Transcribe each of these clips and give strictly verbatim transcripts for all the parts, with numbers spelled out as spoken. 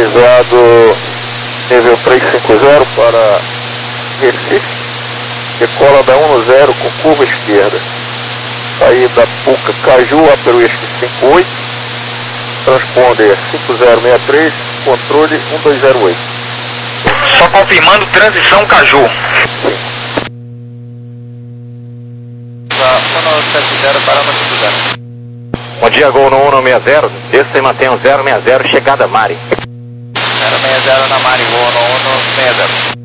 autorizado nível trezentos e cinquenta para Recife, decola da um zero com curva esquerda. Saída Puca Caju, Aperuísque cinquenta e oito, transponder cinco zero seis três, controle um dois zero oito. Só confirmando transição Caju. Sim. Bom dia, Gol no um seis zero, desça e mantenha o zero seis zero, chegada Mari. zero seis zero na Mari, Gol no um seis zero.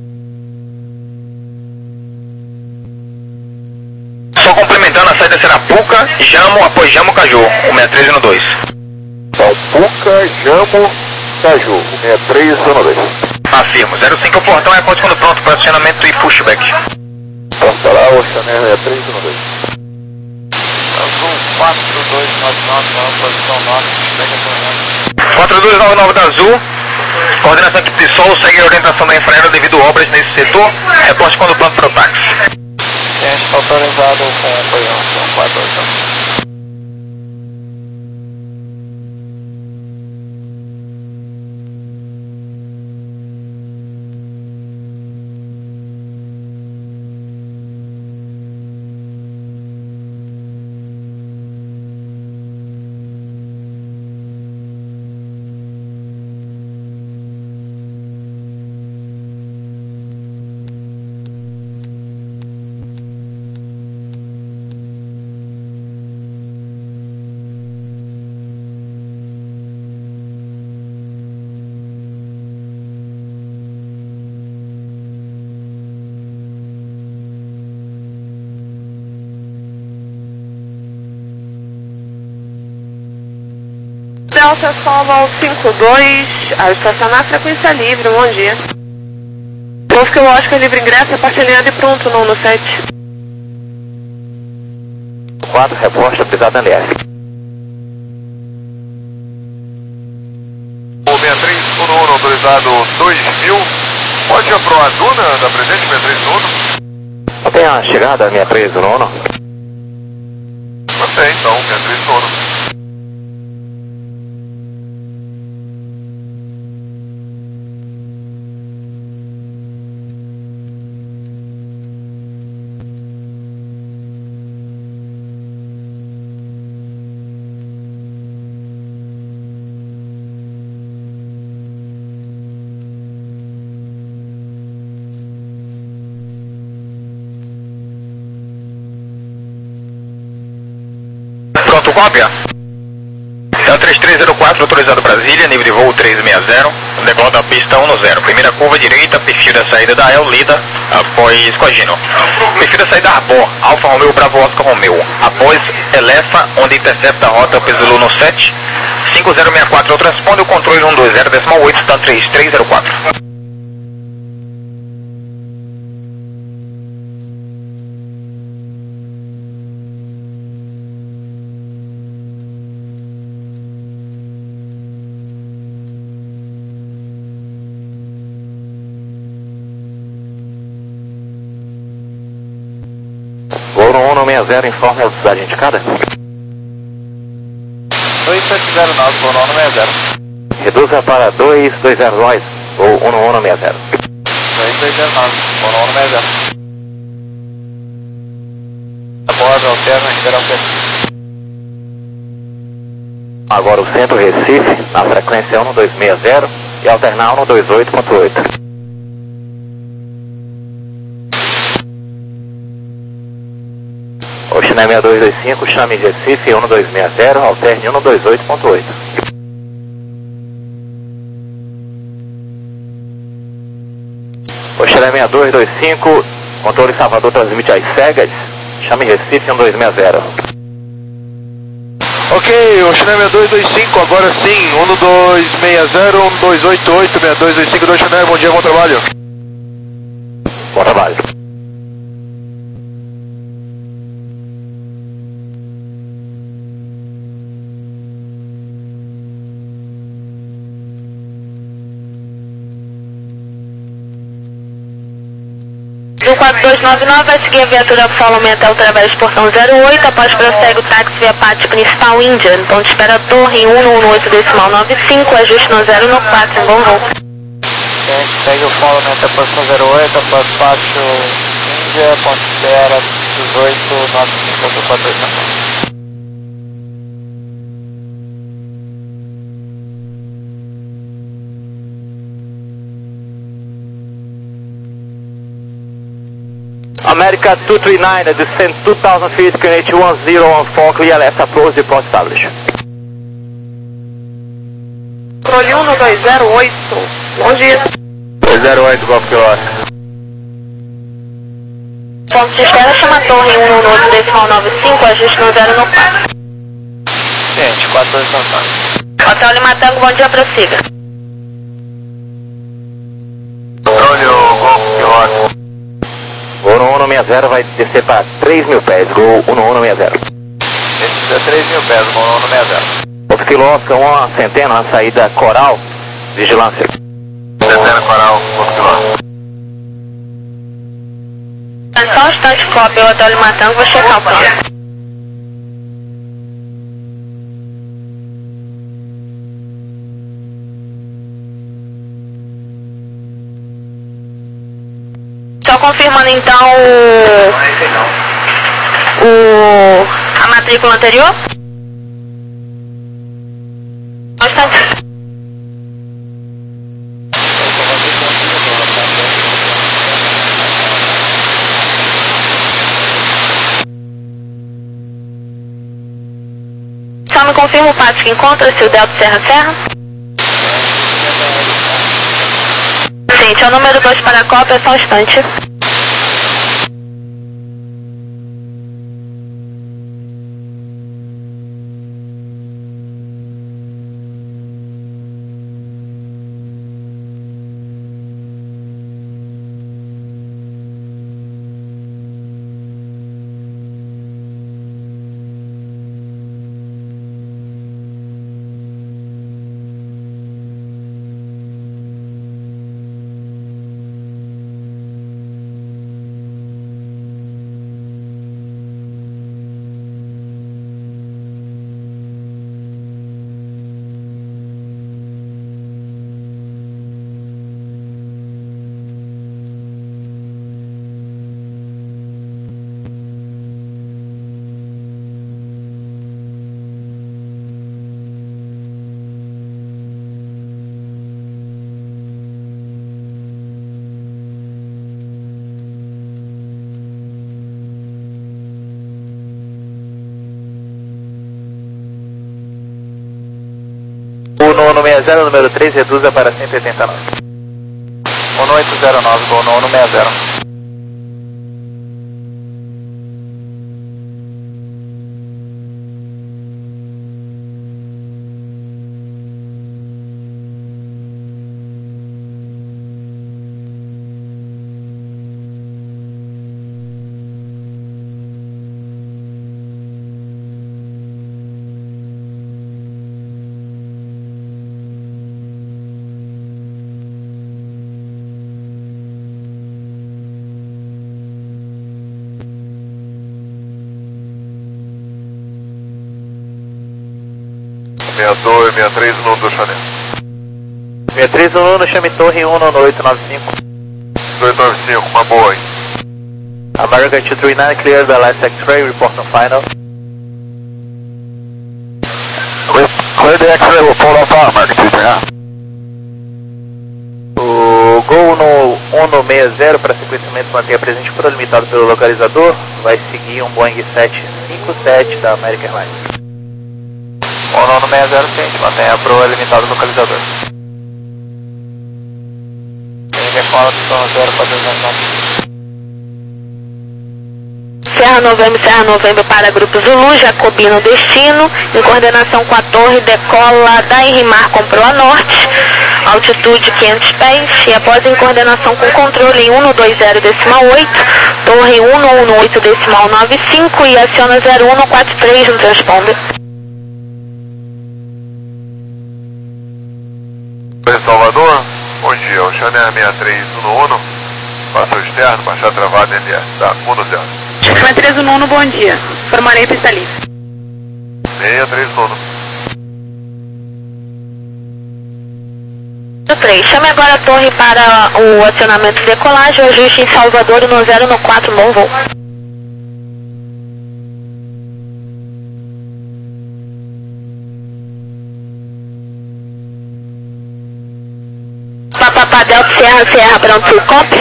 Só complementando, a saída será Puca, Jamo, após Jamo, Caju, o sessenta e três no dois. Então, Puca, Jamo, Caju, sessenta e três no dois. Afirmo, zero cinco portão é quando pronto para acionamento e pushback. Porta lá, Oceaner sessenta e três no dois. Azul quatro dois nove nove, posição norte, pushback acionamento. quatro dois nove nove da Azul, coordenação equipe de Sol, segue a orientação da infraero devido a obras nesse setor, reporte quando pronto para o táxi. Gente, autorizado com o Coião, quatro dois. Delta Solo cinco dois, a estacionar frequência livre, bom dia. Golf Oscar livre ingresso, é partilhado e pronto no sete. quatro, reporte, pisada N F. O sessenta e três no um autorizado dois mil, pode ir para a duna da presente sessenta e três no um? Tem a chegada sessenta e três no um? Mantém então, sessenta e três no um. Pronto, cópia? Então três três zero quatro, autorizado Brasília, nível de voo trezentos e sessenta, decola da pista um zero. Primeira curva direita, perfil da saída da El Lida, após Cogino. Perfil da saída Arbor, Alfa Romeo Bravo Oscar Romeo, após Elefa, onde intercepta a rota Pesulu no sete, cinco zero seis quatro, eu transpondo o controle um dois zero decimal oito, está três três zero quatro. Gol no um seis zero, informe a velocidade indicada. dois sete zero nove, Gol no um seis zero. Reduza para dois dois zero dois, ou um no um seis zero. dois dois zero nove, Gol no um seis zero. Aborda, alterna, Ribeirão Preto. Agora o centro Recife, na frequência um dois seis zero e alternar um dois oito ponto oito. Oxinê seis dois dois cinco, chame Recife um dois seis zero, alterne um dois oito ponto oito. Oxinê seis dois dois cinco, controle Salvador transmite às cegas, chame Recife um dois seis zero. Ok, Oxinê seis dois dois cinco, agora sim, um dois seis zero, um dois oito oito, seis dois dois cinco do Oxinê, bom dia, bom trabalho. Bom trabalho. do quatro dois nove nove vai seguir a viatura Follow Me até o Travesso Portão zero oito, após prossegue o táxi via pátio principal Índia, ponto de espera Torre um um oito decimal nove cinco, ajuste no zero no quatro, em bom voo. Segue o Follow Me até a posição zero oito, após pátio Índia, ponto de espera dezoito nove cinco quatro dois nove. America two three nine, descend two thousand feet, Q N H one zero on four, clear left approach, report established. Controle um dois zero oito, bom dia. dois zero oito, Golf Kilo. Ponto de espera chama Torre um um oito decimal nove cinco, ajuste no zero no quatro. Gente, quatro dois nove nove. Hotel Lima Tango, bom dia, prossiga. Controle o Golf Kilo. Gol no um seis zero vai descer para três mil pés, Gol um um seis zero. Esse é três mil pés, Gol um seis zero. Os quilômetros, uma centena, na saída Coral, vigilância. Centena Coral, Golf Kilo. Só um instante, cópia, o Hotel Lima Tango, vou checar o plano. Só confirmando então o, o a matrícula anterior. Um instante. Só me confirma o pátio que encontra-se, o Delta Serra Serra. Gente, é o número dois para a cópia, é só um instante. O um seis zero, número três, reduza para cento e oitenta e nove. um oito zero nove, Gol no um seis zero. sessenta e dois, sessenta e três, no do Chanel. sessenta e três, no chame Torre um um oito nove cinco. dois nove cinco, uma boa, hein? American two three nine, clear the last X-ray, report on final. Clear the X-ray, we'll pull off our American two three nine. O Gol no um seis zero para sequenciamento mantenha presente por limitado pelo localizador, vai seguir um Boeing sete cinco sete da American Airlines. O um seis zero, gente, mantenha a proa limitado localizador. Ele fala que são zero quatro dois nove. Serra Novembro, Serra Novembro para Grupo Zulu, Jacobino Destino, em coordenação com a torre, decola da Enrimar com proa norte, altitude quinhentos pés, e após em coordenação com controle em um dois zero decimal oito, torre um um oito decimal nove cinco e aciona zero um quatro três no transponder. Oi, Salvador, bom dia, o Chanel sessenta e três um um, Passa o externo, baixar travado N S, tá, um no zero. seis três um, bom dia. Formarei pista livre. seis três um. três. Chame agora a torre para o acionamento de decolagem, ajuste em Salvador no zero no quatro, bom voo. Papapá Delta Serra Serra pronto, cópia.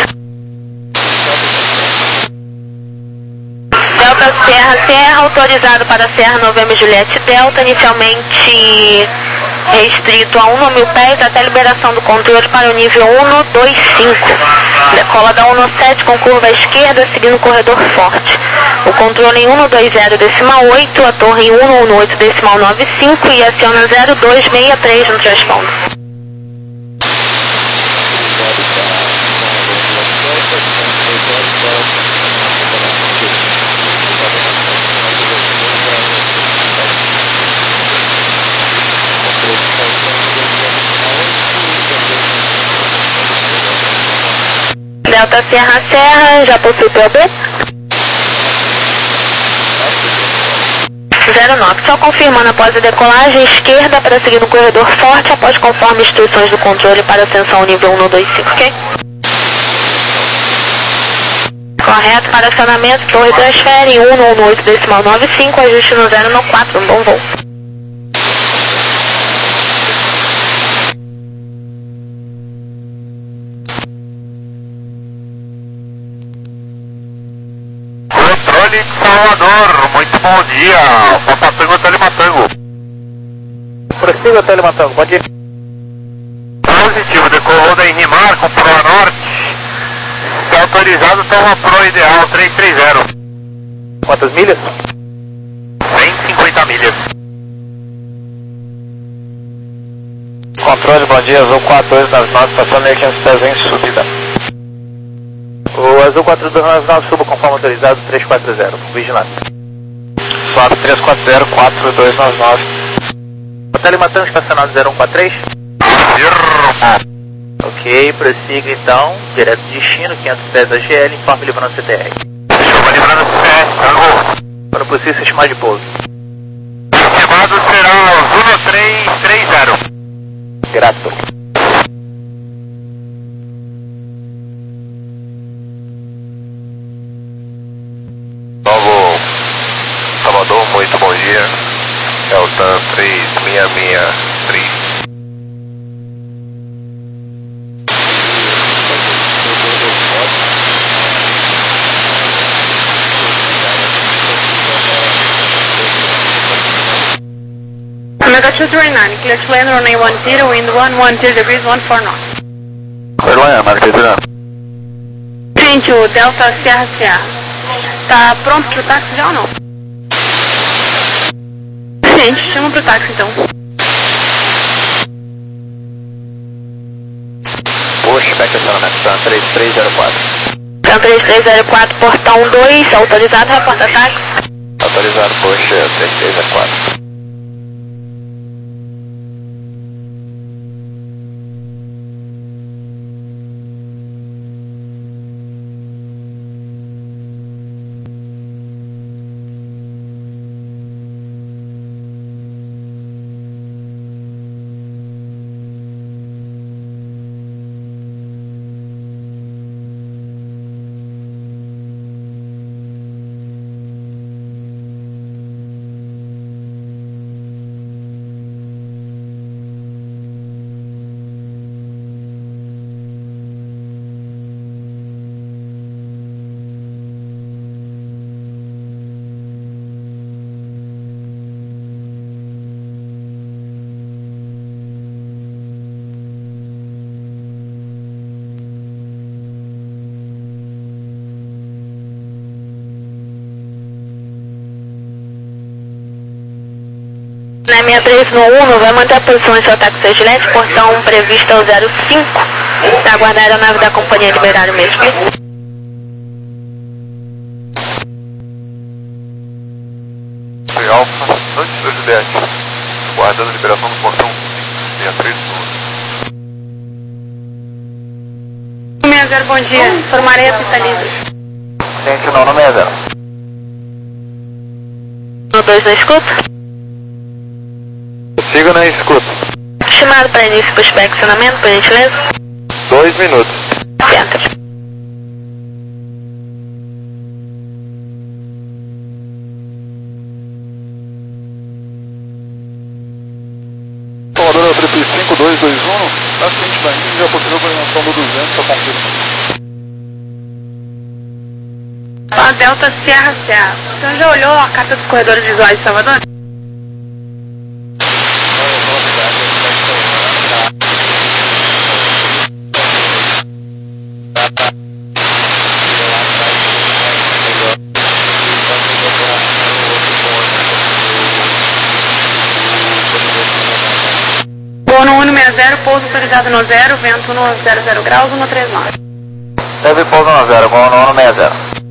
Delta Serra Serra autorizado para Serra Novembro Juliette Delta, inicialmente restrito a um mil pés até liberação do controle para o nível um dois cinco. Decola da um sete com curva à esquerda, seguindo o corredor forte. O controle em um dois zero decimal oito, a torre em um oito decimal nove cinco e aciona zero dois seis três no transponder. Delta Serra Serra, já possui P O B? zero nove, só confirmando após a decolagem, esquerda para seguir no corredor forte, após conforme instruções do controle para ascensão nível um dois cinco, ok? Correto, para acionamento, torre transfere um oito decimal nove cinco, ajuste no zero no quatro, bom voo. Controle Salvador, muito bom dia. Papatango Telematango. Prossiga Telematango, bom dia. Positivo, decolou da Enrimar com proa norte. Está autorizado, toma pro ideal três três zero. Quantas milhas? cento e cinquenta milhas. Controle, bom dia, Azul quatro dois nove nove, passando meio quinhentos pés em subida. O Azul quatro dois nove nove, suba conforme autorizado, três quatro zero, vigilante. Suave três quatro zero, quatro dois nove nove. O Telematango estacionado zero um quatro três. Firma. Ok, prossiga então, direto de destino, quinhentos pés da G L, informe livrando C T R. Chuva livrando C T R, tango. Quando possível, se estimar de pouso. Estimado será Zulu três três zero. Grato. Novo Salvador, muito bom dia. Delta três seis seis três. Omega two three nine, clear to land runway one zero, wind one one zero degrees, one four knots. Clear land, American two nine. Gente, o Delta Serra Serra, tá pronto pro táxi já ou não? Gente, chama pro táxi então. Push, back acionamento, três três zero quatro. Então três três zero quatro, portão dois, autorizado, reporta táxi. Autorizado, push, três três zero quatro. Na seis três no um, vai manter a posição em seu ataque seis lentes, portão previsto ao zero cinco, para aguardar a aeronave da companhia liberar o mesmo. Foi Alfa, antes da Juliette, guardando a liberação do portão seis três um. seis seis zero, bom dia. Formarei a pista livre. Gente, não, no seis zero. No dois na escuta. Siga na escuta. Estimado para início do pushback-acionamento, por gentileza. Dois minutos. Certo. Salvador Triple cinco dois dois um, na frente da Índia, já possível coordenação do duzentos, só confirma. A Delta Sierra Sierra. O senhor já olhou a carta dos corredores visuais de Salvador? No um seis zero, pouso autorizado no zero, vento no zero zero graus, um três nove. Teve pouso no zero, vou no seis zero.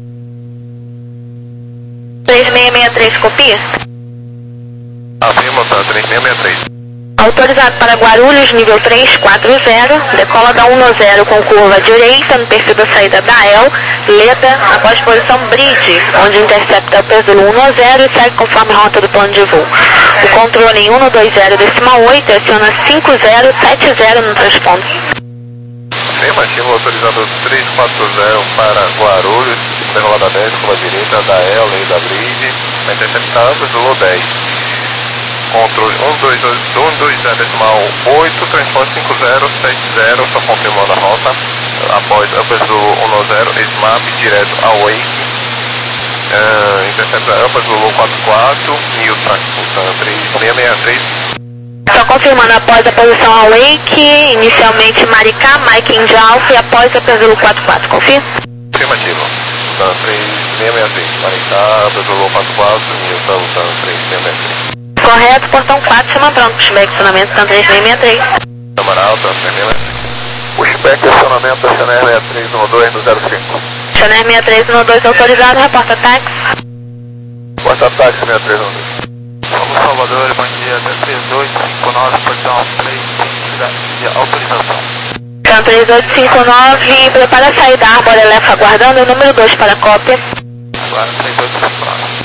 três seis seis três, copia. Afirma para três seis seis três. Autorizado para Guarulhos, nível três quatro zero, decola da um zero com curva direita no perfil da saída da E L, Leda, após posição Bridge, onde intercepta o peso um zero e segue conforme rota do plano de voo. O controle em um dois zero decimal oito aciona cinco zero sete zero no transpondo. Afirmativo, autorizado três quatro zero para Guarulhos, decola da dez, curva direita da E L e da Bridge, vai interceptar ambos do L O dez. Controle um dois zero decimal oito, transporte cinco zero sete zero, só confirmando a rota. Após Upper Zulu um zero, SMAP direto ao Wake. Uh, intercepta Upper Zulu quatro quatro, Mil Traxputan três seis seis três. Só confirmando após a posição ao Wake, inicialmente Maricá, Mike India Alpha e após Upper Zulu quatro quatro, confirma? Afirmativo. Tan três seis seis três, Maricá, Upper Zulu quatro quatro, Mil Tan três seis seis três. Correto, portão quatro, chama pronto, pushback, acionamento, Tan três seis seis três. Câmara alta, seis seis seis três. Pushback, acionamento, Chanel seis três um dois no zero cinco. Chanel seis três um dois autorizado, reporta táxi. Porta táxi seis três um dois. Vamos Salvador, bom dia, três dois cinco nove, portão três cinco, autorização. Tan três oito cinco nove, prepara a saída da Arbor Elef aguardando o número dois para a cópia. Agora três oito cinco nove.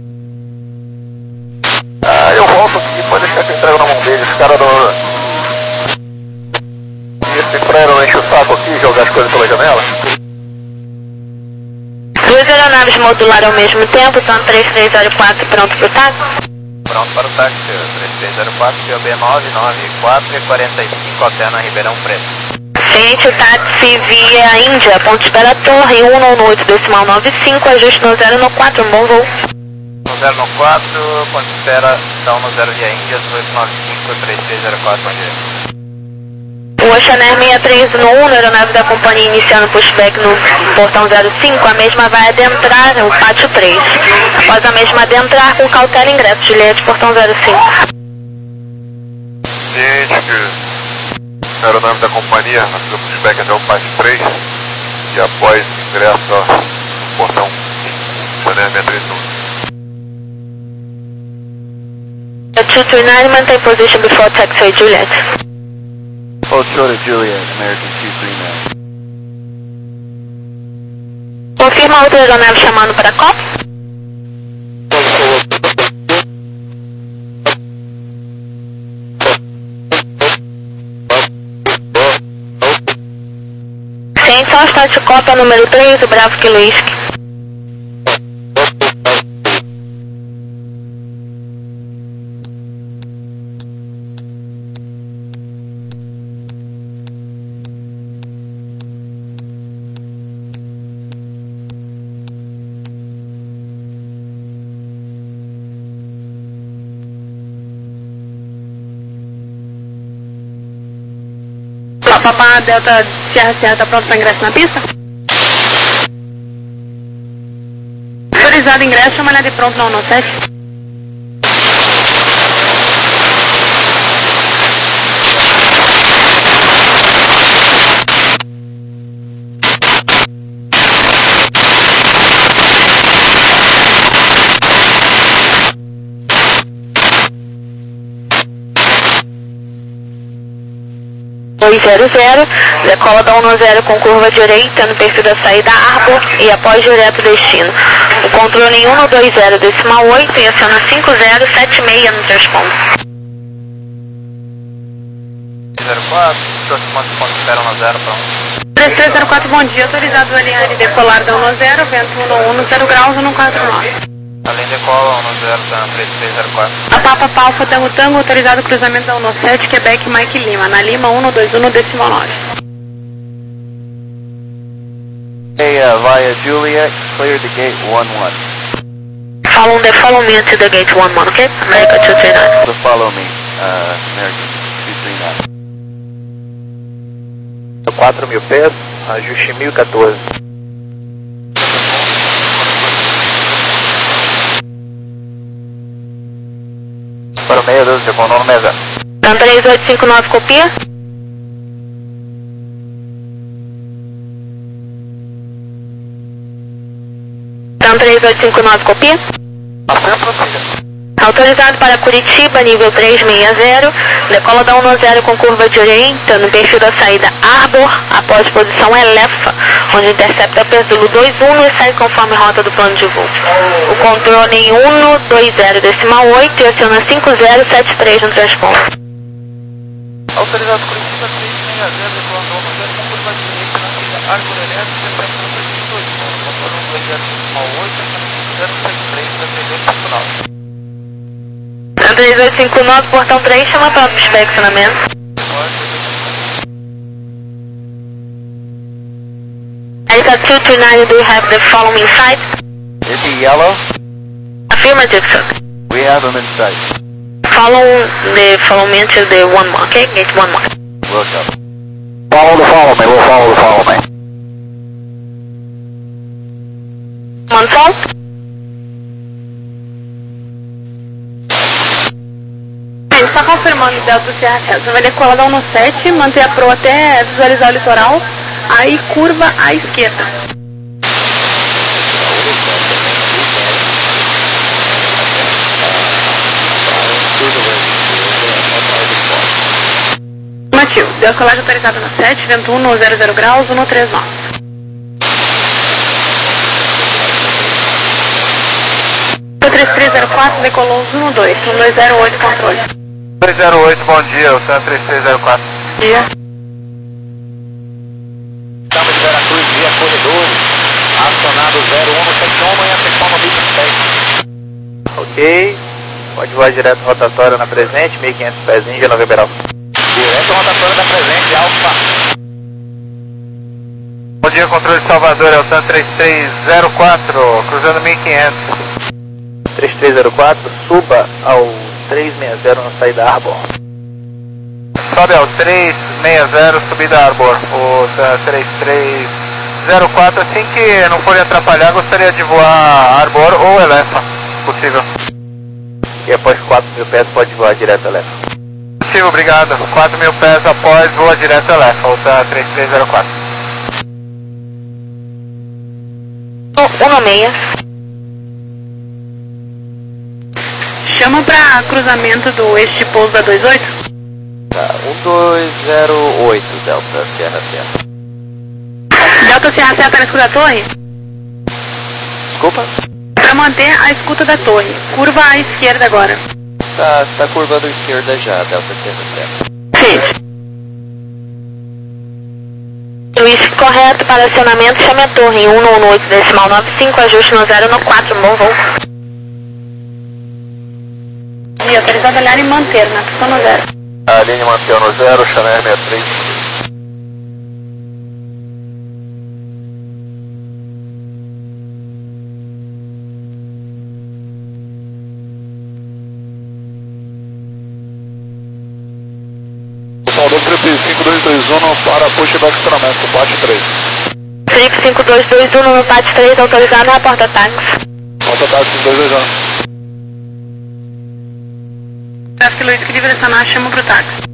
Ah, eu volto aqui, pode deixar que eu entrego na mão deles, os caras do... Esse frero enche o saco aqui, jogar as coisas pela janela. Duas aeronaves modulares ao mesmo tempo, Tan três três zero quatro, pronto para o táxi? Pronto para o táxi, três três zero quatro, P O B nove nove quatro e quarenta e cinco, alterna Ribeirão Preto. Ciente, táxi via Índia, ponto de espera Torre, um no oito decimal nove cinco, ajuste no zero no quatro, um bom voo. No zero no quatro, ponto de espera, então no zero via Índia, oito nove cinco, três três zero quatro, bom dia. O Chanel seis três no um, aeronave da companhia iniciando pushback no portão zero cinco, a mesma vai adentrar o pátio três. Após a mesma adentrar, com cautela ingresso, Juliette, portão zero cinco. Gente, que a aeronave da companhia, nós fizemos pushback até o pátio três, e após ingresso no portão Chanel seis três um. two three nine, maintain position before taxiway, Juliette. Hold short of Juliet, American two three nine. Confirma outra aeronave chamando para a COP. Ciente, só está de cópia número três, o Bravo Kilo Whisky. Papá Delta Sierra Sierra está pronto para ingresso na pista? Autorizado ingresso, chama de pronto na um sete. dois zero zero, decola da um zero com curva direita no perfil da saída Arbor e após direto destino. O controle em um dois zero decimal oito e aciona cinco zero sete seis no transponder. zero quatro, aproximando o ponto zero um zero para um. três três zero quatro, bom dia, autorizado alinhar e decolar da um zero, vento um um zero graus, um quatro nove. Além decola um zero da três três zero quatro. A Papa Palfa Tango Tango, autorizado cruzamento da um sete, Quebec Mike Lima, na Lima um dois um decimal nove. Hey, uh, via Juliet, clear the gate one one. Follow the follow me to the gate one one, okay? America two three nine. So follow me, uh, American two three nine. quatro mil pés, ajuste mil e quatorze. Para o meia doze, com o nome mesa. Então três oito cinco nove, copia. Então três oito cinco nove, copia. Autorizado para Curitiba, nível três seis zero, decola da um zero com curva direita no perfil da saída Arbor, após posição Elefa, onde intercepta P Zulu dois um e segue conforme rota do plano de voo. O controle em um dois zero decimal oito e aciona cinco zero sete três no transponder. Autorizado Curitiba três seis zero, decolando da um zero com curva direita na saída Arbor Elétrica, interceptando P Zulu dois um, controle um dois zero decimal oito, aciona cinco zero sete três para três oito cinco nove. três oito cinco nove, portão três, chama para o inspecionamento. America two three nine, do you have the following site? Is he yellow? Affirmative, sir. We have him in sight. Follow the follow me to the one one, okay? Gate one one. Welcome. Follow the follow me, we'll follow the follow me. One fault. Só confirmando, Delta Sierra Celso, vai decolar da um sete, manter a proa até visualizar o litoral, aí curva à esquerda. Afirmativo, decolagem autorizada no sete, vento um zero zero graus, um três nove. três três zero quatro, decolou um dois, um dois zero oito, controle. três zero oito, bom dia, o três três zero quatro. Bom dia. Estamos de Veracruz, via corredores, acionado zero um no sete um, manhã tem como mil Ok, pode voar direto rotatória na presente, mil e quinhentos pés Índia, Nova Liberal. Direto rotatória da presente, Alfa. Bom dia, controle de Salvador, é o TAN três três zero quatro, cruzando mil e quinhentos. três três zero quatro, suba ao três seis zero na saída Arbor. Sobe ao três seis zero, subida Arbor. O três três zero quatro, assim que não for atrapalhar, gostaria de voar Arbor ou Elefa, se possível. E após quatro mil pés pode voar direto Elefa. Possível, obrigado. quatro mil pés após voa direto Elefa, o três três zero quatro. um seis. Chama para cruzamento do eixo de pouso da dois oito. Tá, um dois zero oito, Delta Sierra Sierra. Delta Sierra Sierra para a escuta da torre? Desculpa? Para manter a escuta da torre. Curva à esquerda agora. Tá, tá curvando à esquerda já, Delta Sierra Sierra. Sim. Luiz, correto para acionamento, chame a torre em um oito decimal nove cinco, ajuste no zero no quatro, bom voo. E autorizado a olhar e manter na pista no zero. A linha mantém no zero, Chanel sessenta e três. Salvador Trip cinco dois dois um para push do acionamento, bate três. Trip cinco dois dois um no bate três, autorizado na porta táxi. Porta táxi cinco dois dois um. Tráfego Luiz, que direcionar, chama pro táxi.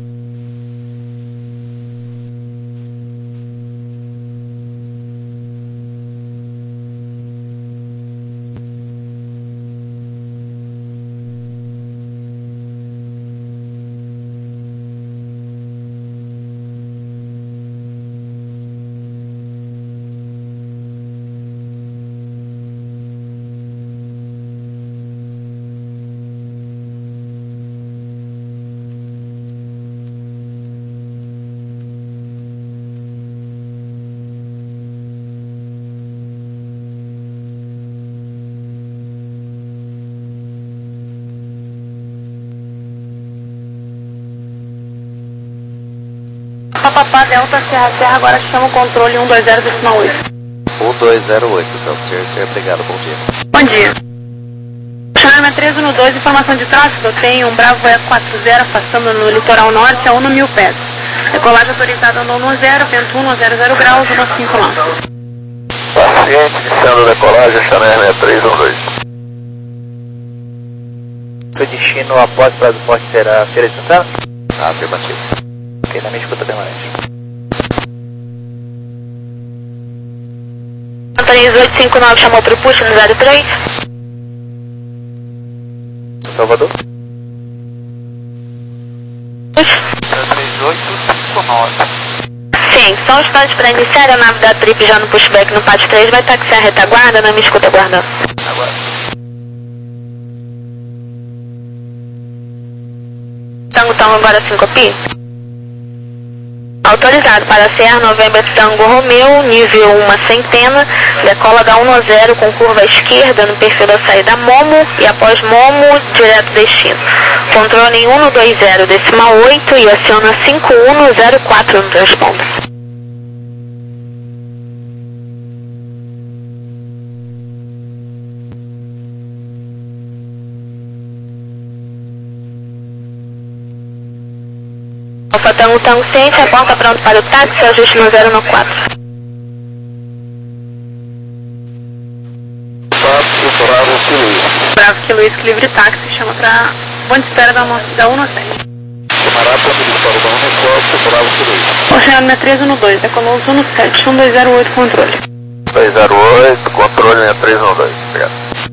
Papapá Delta Serra Serra, agora chama o controle um dois zero decimal oito. um dois zero oito, então, senhor, senhor, obrigado, bom dia. Bom dia. Chama três um dois, informação de tráfego, eu tenho um Bravo E quatro zero afastando no litoral norte a um mil pés. Decolagem autorizada no um zero, vento um zero zero graus, um cinco lá. Paciente iniciando a decolagem, Chanel três um dois. Seu destino após o transporte será Feira de Santana? Ah, afirmativo. Ok, na minha escuta permanente. três oito cinco nove chamou para o push no zero três. Salvador? Push. três oito cinco nove. Sim, só um instante para iniciar a nave da Trip já no pushback no pátio três, vai taxiar a retaguarda, não me escuta aguardando. Agora. Tango Tango agora cinco pi. Autorizado para C R November Tango Romeo, nível uma centena, decola da um zero com curva à esquerda no perfil da saída Momo e após Momo, direto destino. Controle em um dois zero decimal oito e aciona cinco um zero quatro no transponder. Alfa Tango Tango ciente, a porta pronta para o táxi, ajuste no zero no quatro. Bravo Kilo. Bravo que Luiz, que livre táxi, chama pra ponte de espera da, da um sete. Chamará quando ele para o da Unoquatro, Bravo Kilo. Oceano três um dois, decolou os um sete, um dois zero oito, controle. dois zero oito, controle na três um dois, obrigado.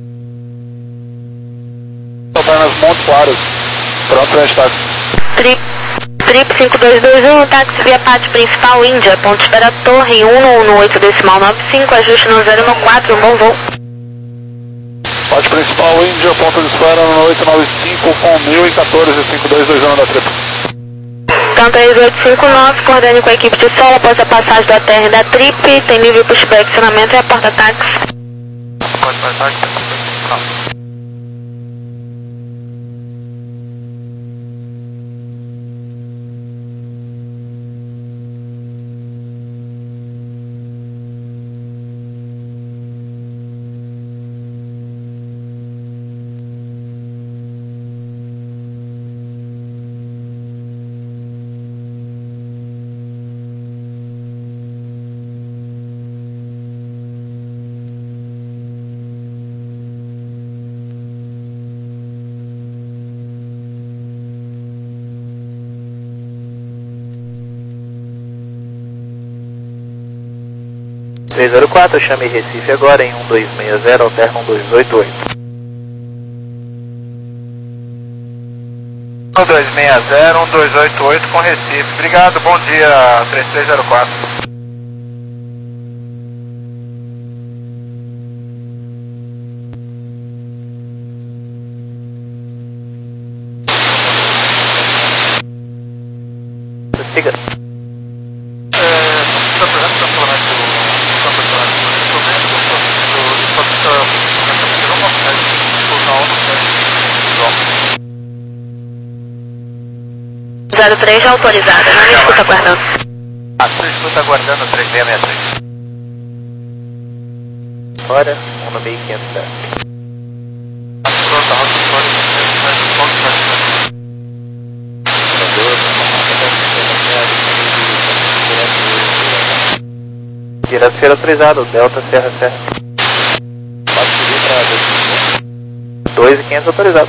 Saldanas Montes Claros, pronto para estar. Trip, trip cinco dois dois um, táxi via pátio principal Índia, ponto de espera torre um um oito decimal nove cinco, ajuste no zero no quatro, um bom voo. Pátio principal Índia, ponto de espera no oito nove cinco com mil e quatorze, cinco dois dois um da Trip. Então três oito cinco nove, coordene com a equipe de solo após a passagem do A T R da Trip, tem livre pushback, acionamento e a porta táxi. Pode passar, não. três zero quatro, chame Recife agora em um dois seis zero, alterna um dois oito oito. um dois seis zero, um dois oito oito com Recife. Obrigado, bom dia, três três zero quatro. Siga. zero três já autorizada, não me escuta aguardando. A sua escuta aguardando três seis seis três. Fora, um no meio quinhentos dez. Direto feira autorizado, Delta Serra Serra. Pode subir para dois e quinhentos autorizado.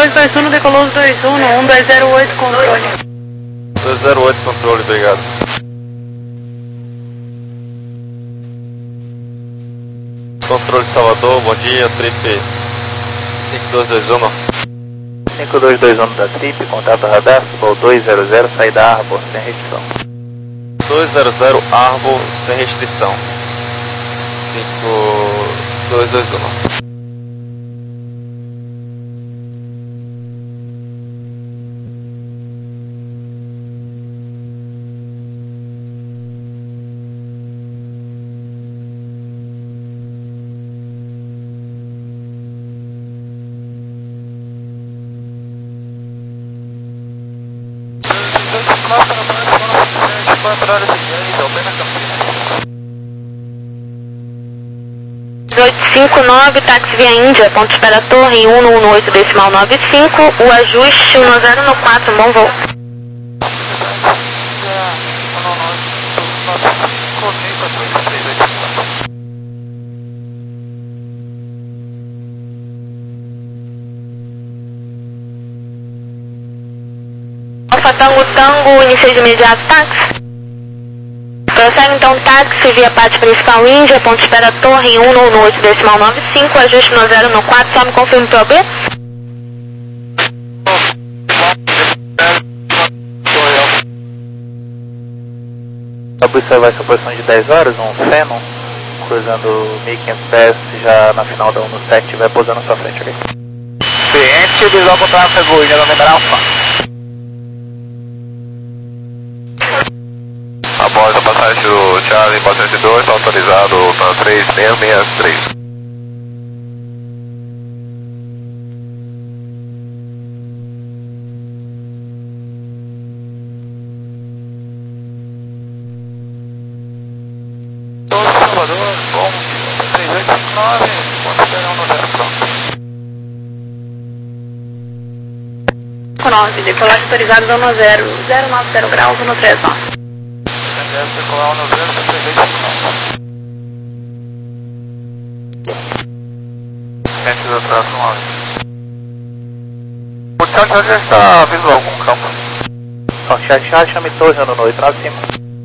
dois dois um, decolou dois um, um dois zero oito, controle. dois zero oito, controle, obrigado. Controle Salvador, bom dia, trip cinco dois dois um. cinco dois dois um da trip, contato radar, voo dois zero zero, saída Arbor, sem restrição. dois zero zero, Arbor, sem restrição. cinco dois dois um. oito cinco nove, táxi via Índia, ponto espera torre um um oito decimal nove cinco, o ajuste um zero no quatro, bom voo. Alfa Tango Tango, inicia de imediato táxi. Prossegue então táxi via parte principal Índia, ponto espera torre um um oito decimal nove cinco, ajuste no zero no quatro, só me confirme para o B. A busca vai ser posição de dez horas, um Fennon, cruzando mil e quinhentos pés, já na final da um no sete, vai pousando na sua frente, ok? Ciente, visão contra a Fegou, Índia Novembro Alfa. Após a passagem do Charlie quatrocentos e dois, autorizado para três seis seis três. Salvador, bom, três oito cinco nove, considera um no zero, pronto. nove, decolagem autorizada um zero, zero nove zero graus, um três nove. Deve decolar um no zero, três oito cinco nove. Centros atrás no áudio. O Charlie já está visual algum campo. Ó, Charlie Charlie, chame torre um oito nove cinco.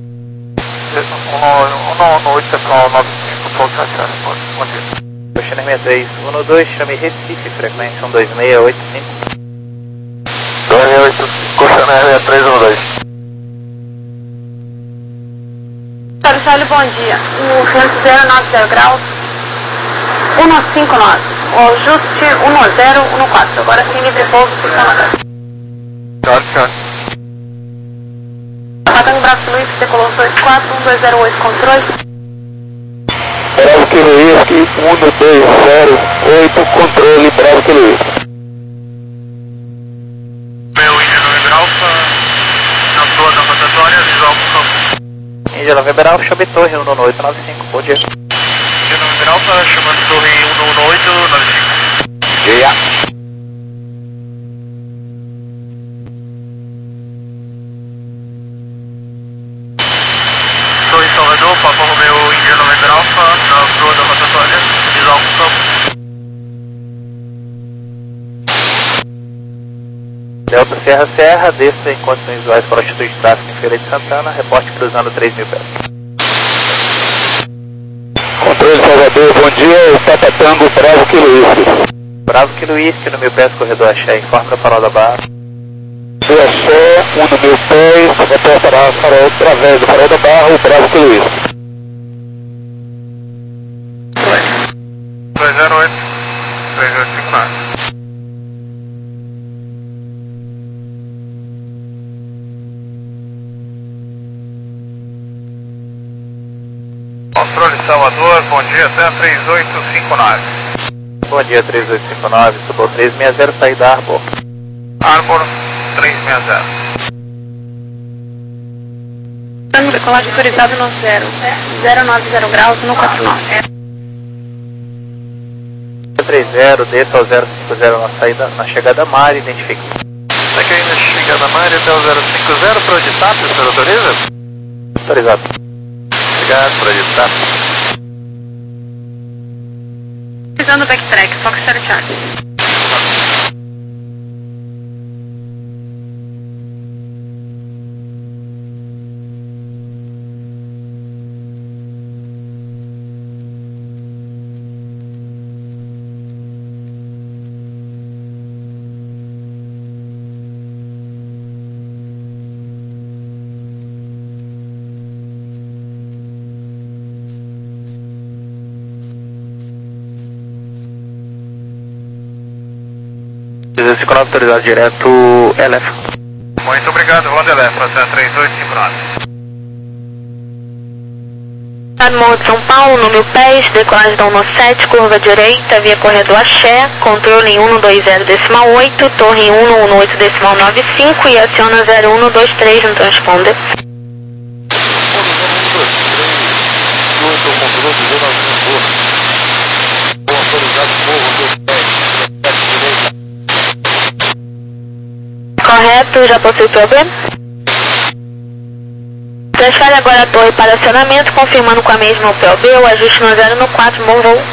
um oito decimal nove cinco, Paulo Charlie, bom dia. Oceaner sessenta e três, um dois, chame Recife, frequência um dois seis oito cinco. dois seis oito, Oceaner sessenta e três um dois. Charlie, bom dia. O centro zero nove zero graus, um cinco nove. O ajuste um zero um quatro. Agora sim, livre pouso, posição na casa. Charlie, Charlie. Atacando o braço Luiz, decolou dois quatro, um dois zero oito, controle. Bravo que Luiz, um dois zero oito, controle, Bravo que Luiz. Meu Índia Novembro Alfa, na sua da rotatória, visual pro campo. Índia Novembro Alfa, chame torre um oito nove cinco, bom dia. Índia Novembro Alfa, chamando torre um um oito nove cinco. Dia. Torre Salvador, Papa Romeo Índia Novembro Alfa, na sua da rotatória, visual pro campo. Delta Serra Serra, desça em condições visuais para o Instituto de Tráfego em Feira de Santana, reporte cruzando três mil pés. Controle Salvador, bom dia, Papa Tango, Bravo que Luiz. Bravo que Luiz, que no mil pés, corredor Axé, informe para farol da Barra. Do Axé, um no mil pés, reportará farol através do farol da Barra, o Bravo que Luiz. dois zero oito, três oito cinco nove. Controle Salvador, bom dia, três oito cinco nove. Bom dia, três oito cinco nove, subiu três seis zero, saída Arbor. Arbor três seis zero. Tango decolagem autorizado no zero, zero nove zero graus, um quatro nove. três zero, desça ao zero cinco zero na saída, na chegada Mar, identifique. Está querendo chegar na Mari até o zero cinco zero para o Editap, o senhor autoriza? Autorizado. Obrigado, para Editap. Precisando do backtrack, Fox Charlie Charlie. trezentos e cinquenta e nove autorizado direto Elef. Muito obrigado, Honda Elef, Cessna três oito cinco nove. Morro de São Paulo, número pés, decolagem da um sete, curva direita, via corredor Axé, controle em cento e vinte decimal oito, torre em cento e dezoito decimal noventa e cinco e aciona zero um dois três no transponder. Correto, já possui problema? Transfere agora a torre para acionamento, confirmando com a mesma P O B, o ajuste no zero no quatro, bom voo.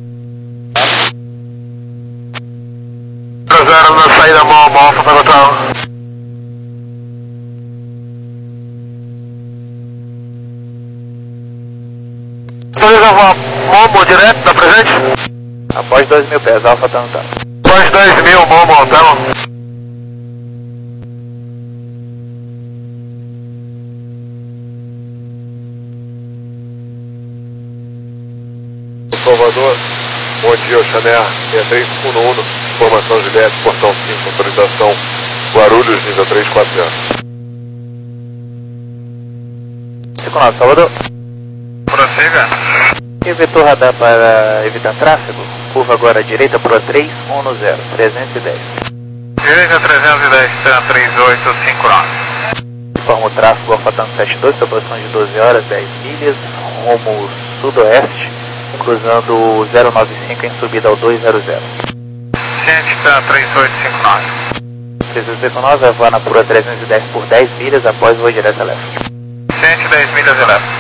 zero na saída, bom, bom, Alfa para control. Momo, direto, tá presente? Após dois mil pés, Alfa tá no Após dois mil, Momo, tá? Salvador, bom dia, Oxané, seis três um um, informação Juliette, portão cinco, autorização Guarulhos, nível três quatro zero. cinquenta e nove, Salvador. Prossiga. Vetor radar para evitar tráfego, curva agora à direita, Pro três um zero, trezentos e dez. Direita trezentos e dez, Cessna três oito cinco nove. Informa o tráfego Alfa Tango setenta e dois, população de doze horas, dez milhas, rumo sudoeste, cruzando o zero nove cinco em subida ao dois zero zero. Ciente, Cessna três oito cinco nove. trezentos e cinquenta e nove, Havana Pura trezentos e dez por dez milhas, após voo direto a leste. Ciente, dez milhas a leste.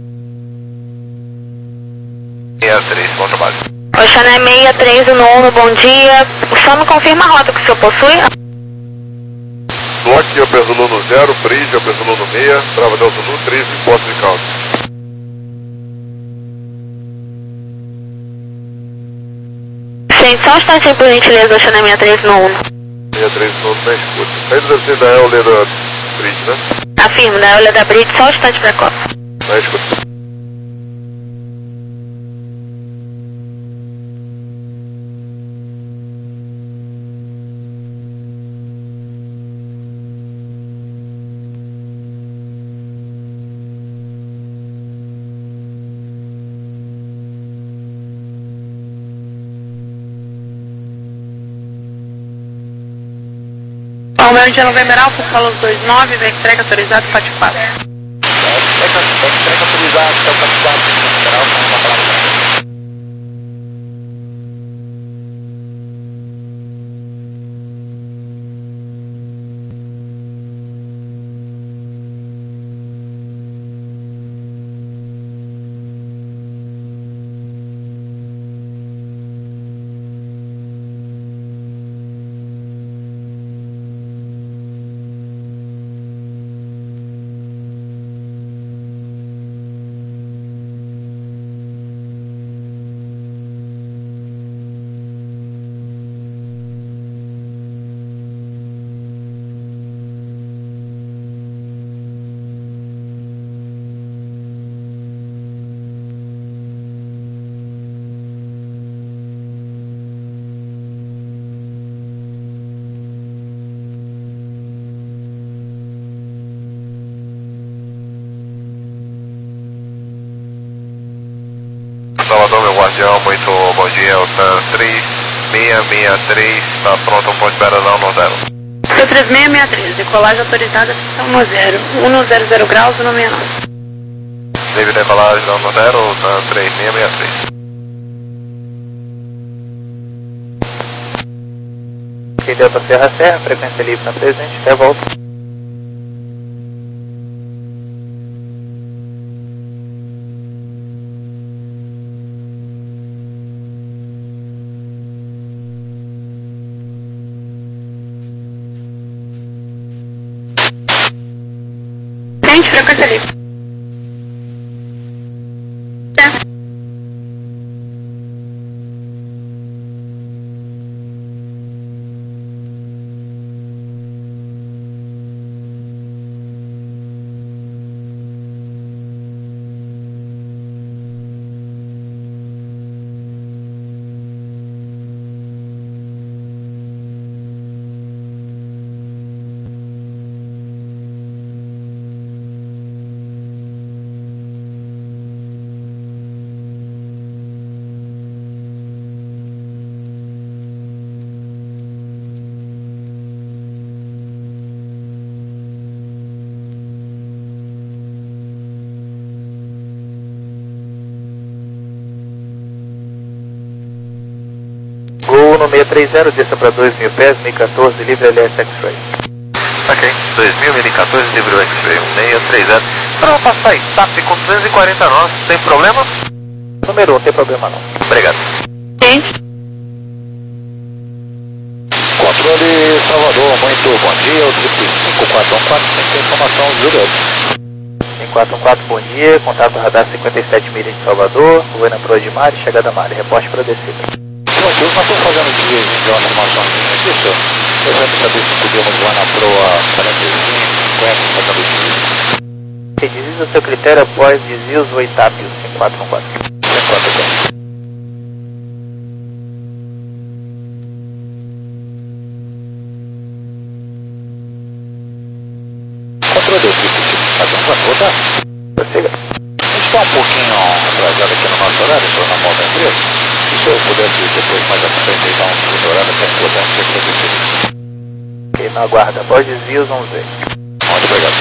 sessenta e três, bom trabalho. Oxané seis três um um, bom dia. Só me confirma a rota que o senhor possui? Block, eu peso Luno zero, Bridge, eu peso Luno seis, trava Delta Nu, três e posto de caldo. Gente, só um instantinho por gentileza, Oxané seis três um um. seis três um um, na escuta. Saída deve ser da Euler da Bridge, né? Afirmo, da Euler da Bridge, só um instante pra costa. Na escuta. Palmeira de Novembro Alfa, Carlos dois nove, backtrack autorizado, quatro quatro. Backtrack autorizado, quatro quatro. Salvador, meu guardião, muito bom dia, o três seis seis três, está pronto, um ponto de Berazão no zero. três seis seis três, decolagem autorizada, pistão no zero, um zero zero graus, no sessenta e nove. Livre decolagem no zero, tá três seis seis três. Ok, Delta Serra Serra, frequência livre na presente, até volta. Frequência livre. uno seis três zero, desça para dois mil pés, mil e quatorze, livre L S X-Ray. Ok, dois mil, mil e quatorze, livre o X-Ray, um seis três zero. Para passar aí, T A P com duzentos e quarenta nós, tem problema? Número um, não tem problema não. Obrigado. Sim. Controle Salvador, muito bom dia, o triplo cinco quatro um quatro, tem que informação Juliette. cinco quatro um quatro, bom dia, contato radar cinquenta e sete milhas de Salvador, voando na proa de mar e chegada a mar, reporte para descida. Pronto, nós estamos fazendo dias de uma informaçãozinha aqui, senhor. Queremos saber se podemos voar na proa quarenta e cinco, cinquenta, fazendo dias. Redizes o seu critério após desvios ou etapes, cinco quatro um quatro. cinco quatro um quatro. Controle o triplo cinco quatro um quatro, tá? Prossiga. A gente está um pouquinho atrasado aqui no nosso horário, senhor, na mão da empresa. Se o senhor pudesse depois mais à frente aí dar um segundo horário, até que podemos ter agradecido. Ok, na guarda, após desvios, vamos ver. Muito obrigado.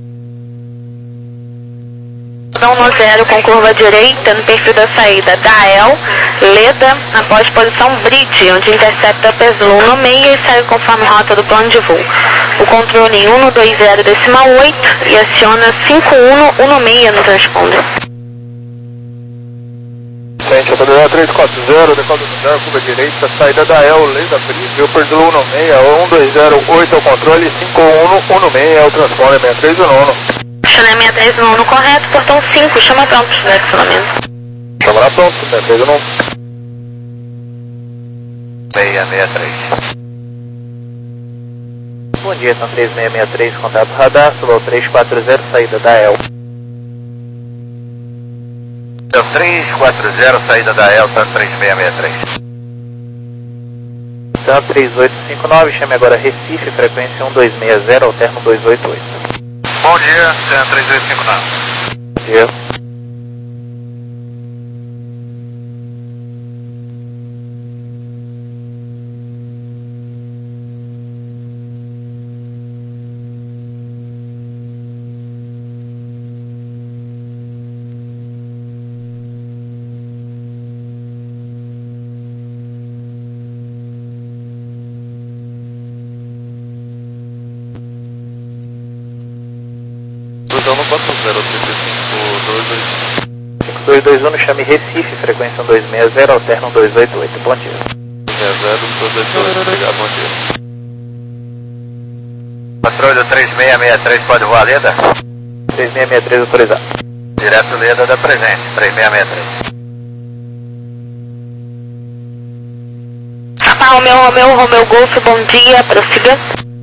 um zero com curva direita no perfil da saída da E L, Leda, após posição Bridge, onde intercepta Peslu um seis e segue conforme rota do plano de voo. O controle em um dois zero decimal oito e aciona cinco um um seis no transponder. Frente, operador três quatro zero, decola do zero, curva direita, saída da E L, Leda Bridge, Peslu um seis, um dois zero oito, é o controle, cinco um um seis, é o transponder seis três um um. Chané seis três um no correto, portão cinco, chama pronto no estacionamento. Chama lá pronto, seis três um um. seis seis três. Bom dia, são três seis seis três, contato radar, Sul três quatro zero, saída da E L. três quatro zero, saída da E L, tá três seis seis três. Sam três oito cinco nove, chame agora Recife, frequência um dois seis zero, alterno dois oito oito. Bom dia, Sam três oito cinco nove. Bom dia. Cruzão no quatro zero, triplo cinco dois dois um. cinco dois dois um, no chame Recife, frequência um dois seis zero, alterno dois oito oito. Bom dia. zero zero dois dois dois, obrigado, bom dia. Controle três seis seis três, pode voar Leda? três seis seis três autorizado. Direto Leda da presente, três seis seis três. Papa Romeu, Romeu, Romeu Golf, bom dia, prossiga.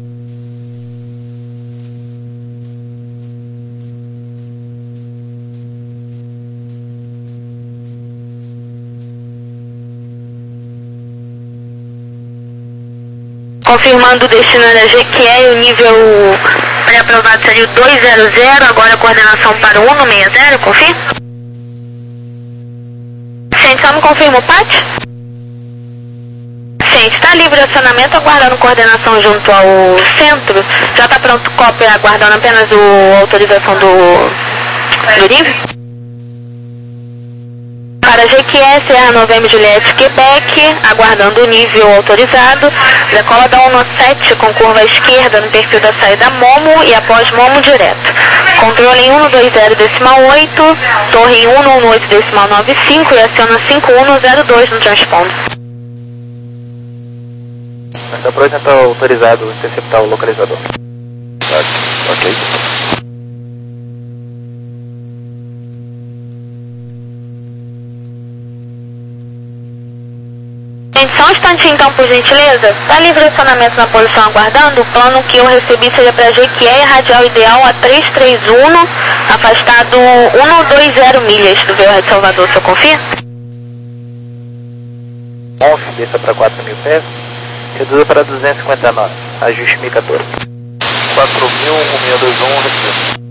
Confirmando o destino da G Q E, o nível pré-aprovado seria o dois zero zero, agora a coordenação para o um seis zero, confirma? Gente, só me confirma o P A T? Gente, está livre o acionamento, aguardando coordenação junto ao centro. Já está pronto cópia, aguardando apenas a autorização do, do nível? Para G Q E, Serra Novembro Juliette, Quebec, aguardando o nível autorizado. Decola da um sete com curva esquerda no perfil da saída Momo e após Momo direto. Controle em um dois zero decimal oito, torre em um um oito decimal nove cinco e aciona cinco um zero dois no transponder. Está pronto, então autorizado interceptar o localizador. Ok. Gente, só um instantinho então, por gentileza. Está livre o acionamento na posição aguardando. O plano que eu recebi seria para G Q E, radial ideal a três três um, afastado um dois zero milhas do V R de Salvador, o senhor confia? onze, desça para quatro mil pés, reduza para duzentos e cinquenta nós, ajuste mil e quatorze. quatro mil, um seis dois um, recebeu.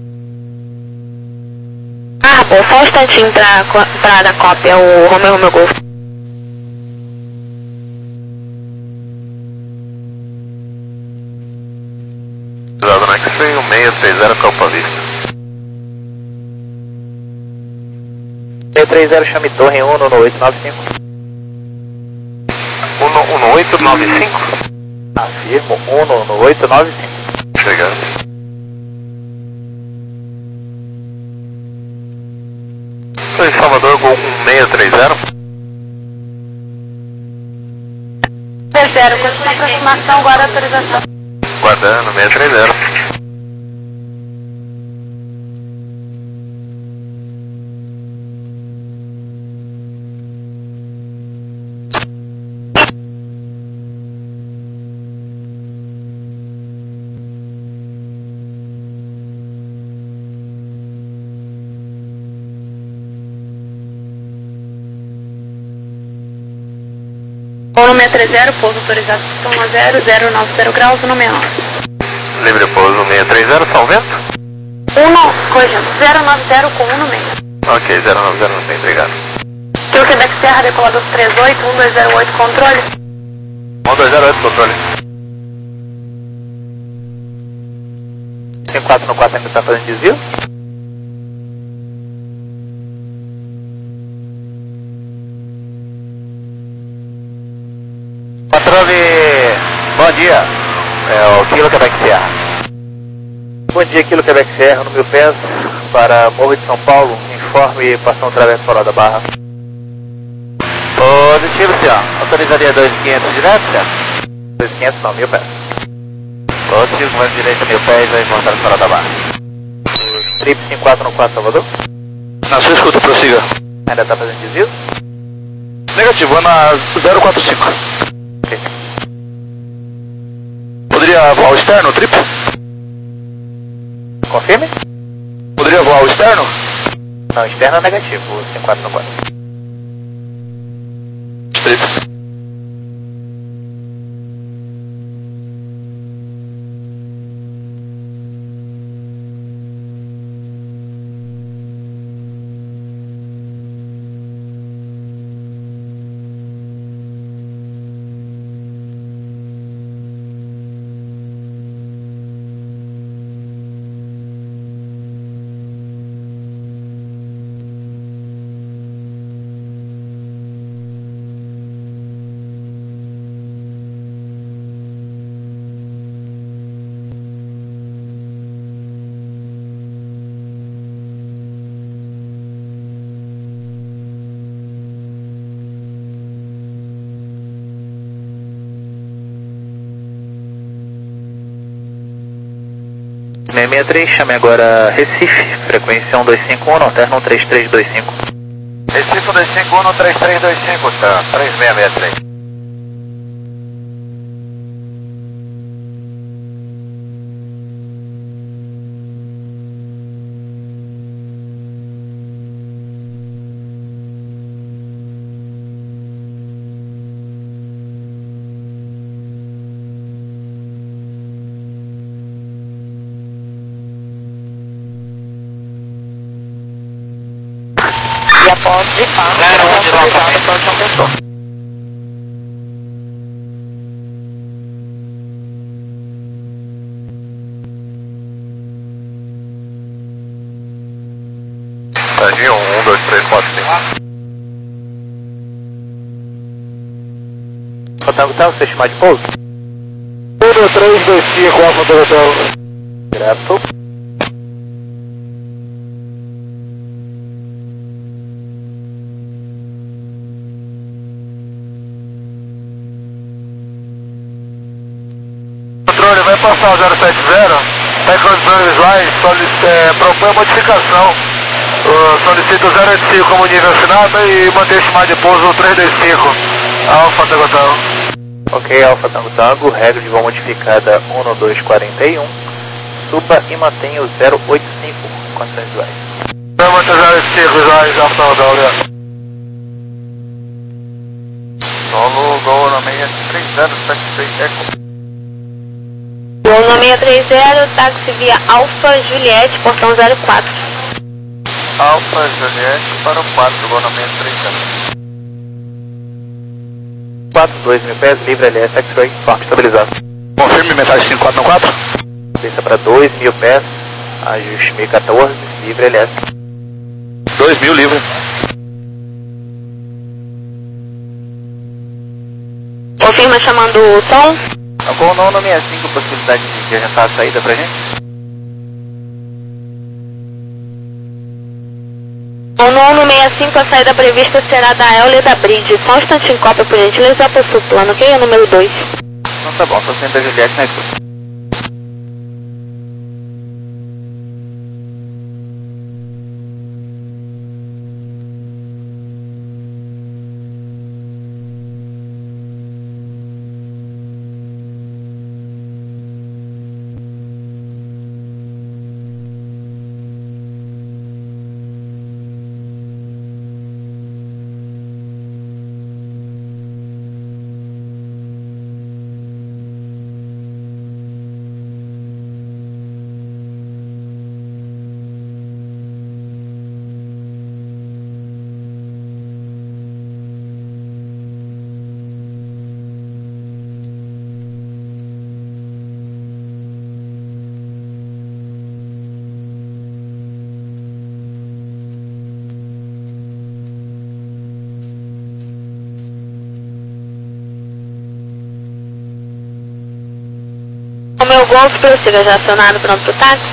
Ah, bom, só um instantinho para dar cópia, o Romeu Romeu Golf. Usado no X-Ray, um seis três zero, Calpa Vista. seis três zero, chame torre em um no oito nove cinco. um oito nove cinco. Afirmo, Uno no oito nove cinco. Chegando. Estou em Salvador com um seis três zero. três zero, continua a aproximação, agora autorização. Guardando, seis três zero. Uno seis três zero, pouso autorizado um zero, zero nove zero graus, uno seis nove. Livre pouso seis três zero, só o vento? uno, corrigindo, zero nove zero com uno seis. Ok, zero nove zero, não tem, obrigado. Kilo Quebec Serra, decolador três oito, um dois zero oito, controle. um dois zero oito, controle. cinco quatro no quatro ainda está fazendo desvio? Controle, bom dia, é o Kilo Quebec Serra. Bom dia, Kilo Quebec Serra, no mil pés, para Morro de São Paulo, informe passando através fora da barra. Positivo, senhor, autorizaria dois mil e quinhentos direto, senhor? dois mil e quinhentos não, mil pés. Positivo, mais direita, mil pés, vai voltar fora da barra. Trip cinco quatro no quatro, Salvador? Na sua escuta, prossiga. Ainda está fazendo desvio? Negativo, Ana zero quatro cinco. Ok. Poderia voar o externo, trip? Confirme? Poderia voar o externo? Não, externo é negativo, cinco quatro no quatro. Trip. seis seis três, chame agora Recife, frequência um dois cinco um, alterno um três três dois cinco. Recife um dois cinco um, três três dois cinco, tá? três seis seis três. E após de fato, zero um de lançamento para São Pessoa. Serginho, um dois três quatro cinco. Rotango Tango, você chamar de pouso? um três dois cinco, Alfa do Hotel. Direto. Controle, vai passar o zero sete zero, está em condições visuais, solic- é, propõe a modificação. Uh, solicita o zero oito cinco como nível assinado e mantém chamado de pouso três dois cinco. Alfa Tango Tango. Ok, Alfa Tango Tango, regra de voo modificada um dois quatro um, suba e mantenha o zero oito cinco em condições visuais. Vai manter zero oito cinco visuais, Alfa Tango Tango. Solo Gol no seis três zero sete seis Eco. Gol no seis três zero, táxi via Alfa Juliette, portão zero quatro. Alfa Juliette para o quatro, Gol no seis três zero. quatro dois mil pés, livre L S, X-Ray, forte estabilizado. Confirme mensagem cinco quatro quatro. Desça para dois mil pés, ajuste mil e quatorze, livre L S. dois mil livre. Confirma confirma chamando o som. Agora não, não sessenta e cinco, possibilidade de adiantar a saída pra gente? O nono sessenta e cinco, a saída prevista será da Eulida Bridge. Só um instantinho, cópia por gentileza, para o plano, ok? O número dois. Então tá bom, tô sendo a Juliette na escuta. O meu Golf, prossiga, já acionado, pronto pro táxi.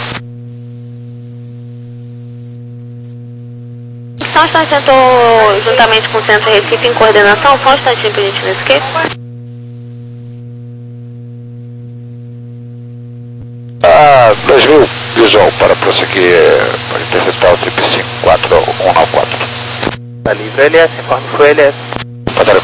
Só um instante, eu tô juntamente com o Centro Recife em coordenação, só um instantinho pra gente nesse quê? Ah, dois mil, visual para prosseguir, para interceptar o triplo cinco quatro um nove quatro. Tá livre L S, informe que foi L S. Padrão.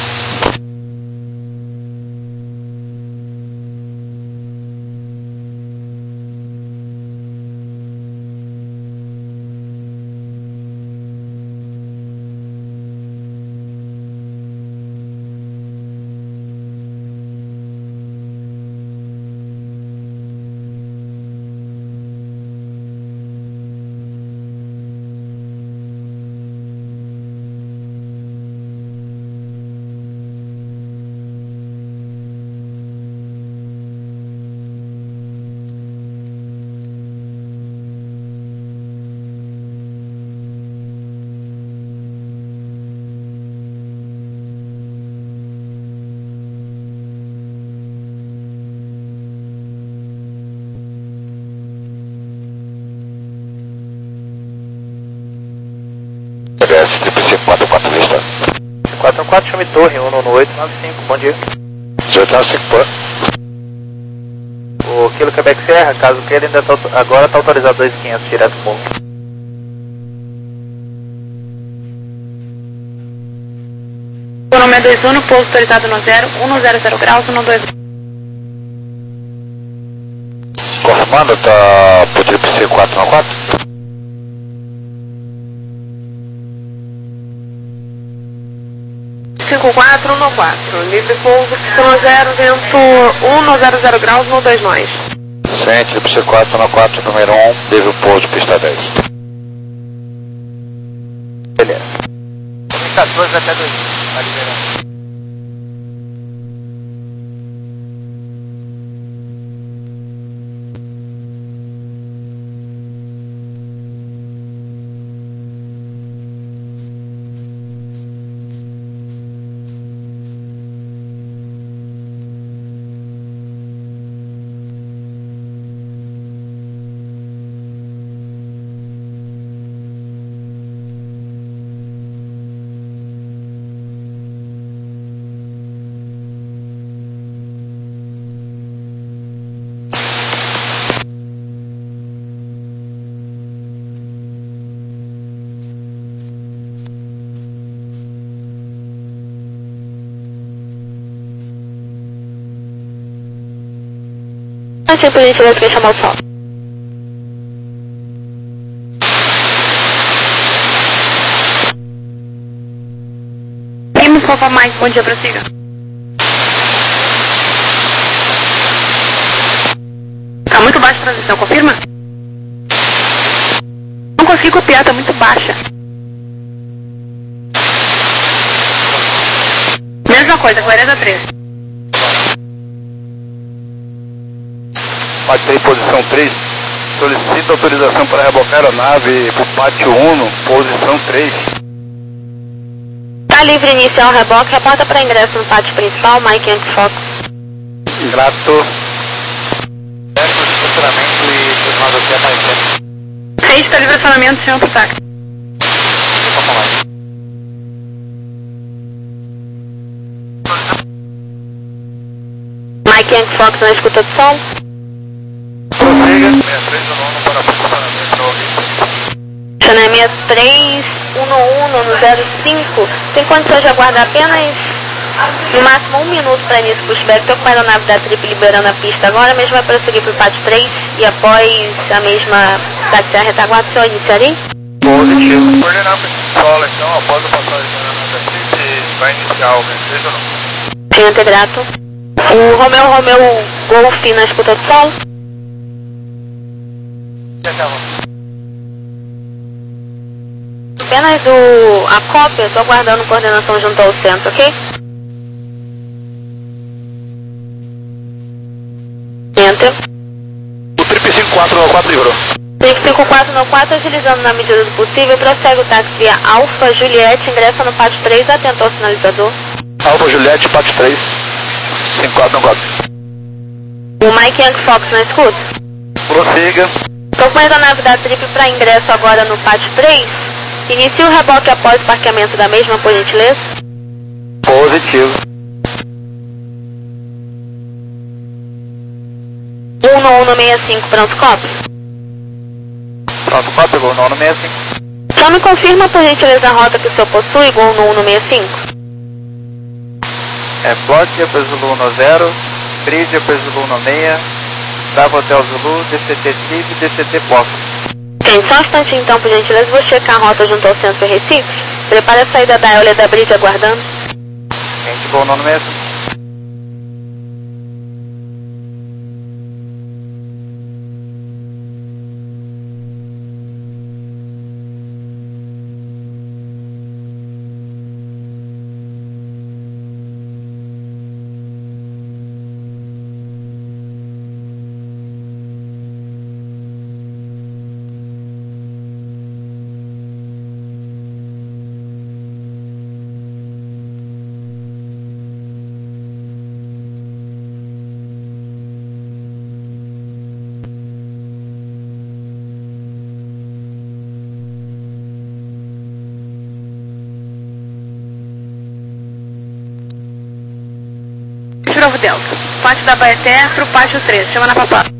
triplo cinco quatro quatro, lista. quatro um quatro, chame torre, um no oito nove cinco, bom dia. oito nove cinco, pô. O Kilo Quebec Serra, caso queira, ainda tá, agora está autorizado dois mil e quinhentos, direto do morro. O nome é dois um, pouso autorizado no zero, um zero zero graus, um dois. Confirmando, tá pro triplo cinco quatro nove quatro. cinco quatro um quatro, livre pouso, Y zero, vento um zero zero graus, um dois nós. Sim, triplo cinco quatro nove quatro, número um, livre pouso, pista dez. Beleza. quatorze até dois mil, tá liberando. Assim, por gentileza, quer chamar o sol. Primo, foca mais, bom dia, prossiga. Tá muito baixa a transmissão, confirma? Não consigo copiar, tá muito baixa. Mesma coisa, clareza três. Pátio três, posição três, solicita autorização para rebocar a nave para o pátio um, posição três. Tá livre inicial reboque, reporta para ingresso no pátio principal, Mike Yankee Fox. Grato. Estacionamento e transformado até mais. Rede está livre estacionamento, chama pro táxi. Mike Yankee Fox na escuta do som. Prossiga. sessenta e três um um para posicionamento. Estacionamento três um um no zero cinco. Tem condições de aguardar apenas no máximo um minuto para início do pushback. Estou com a aeronave da Trip liberando a pista agora, mesmo vai prosseguir para o pátio três e após a mesma taxi a retaguarda, o senhor iniciaria? Positivo. Coordenar para solo, então, após a passagem da aeronave da Trip, vai iniciar o seja ou não? Senhor Integrato. O Romeo Romeo Golf na escuta do solo. Apenas o, a cópia, estou aguardando coordenação junto ao centro, ok? Enter. O Trip cinco quatro nove quatro livrou. Trip cinco quatro nove quatro, utilizando na medida do possível, prossegue o táxi via Alfa Juliette, ingressa no pátio três, atento ao sinalizador. Alfa Juliette, pátio três, cinco quatro nove quatro. O Mike Yankee Fox na escuta. Prossiga. Estou com a aeronave da Trip para ingresso agora no pátio três. Inicie o reboque após o parqueamento da mesma, por gentileza. Positivo. um no um no sessenta e cinco, pronto, copy. Pronto, quatro, pegou no sessenta e cinco. Só me confirma, por gentileza, a rota que o senhor possui, igual no um no sessenta e cinco. É Plot, depois Zulu no zero, Bridge, depois Zulu no seis, Bravo Hotel Zulu, D C T Trip, D C T Fox. Ok, só um instantinho então, por gentileza, vou checar a rota junto ao centro de Recife. Prepare a saída da Euler da Bridge aguardando. Gente, bom no sessenta e cinco. Bravo Delta. Pátio da Baeté pro pátio três. Chama na papada.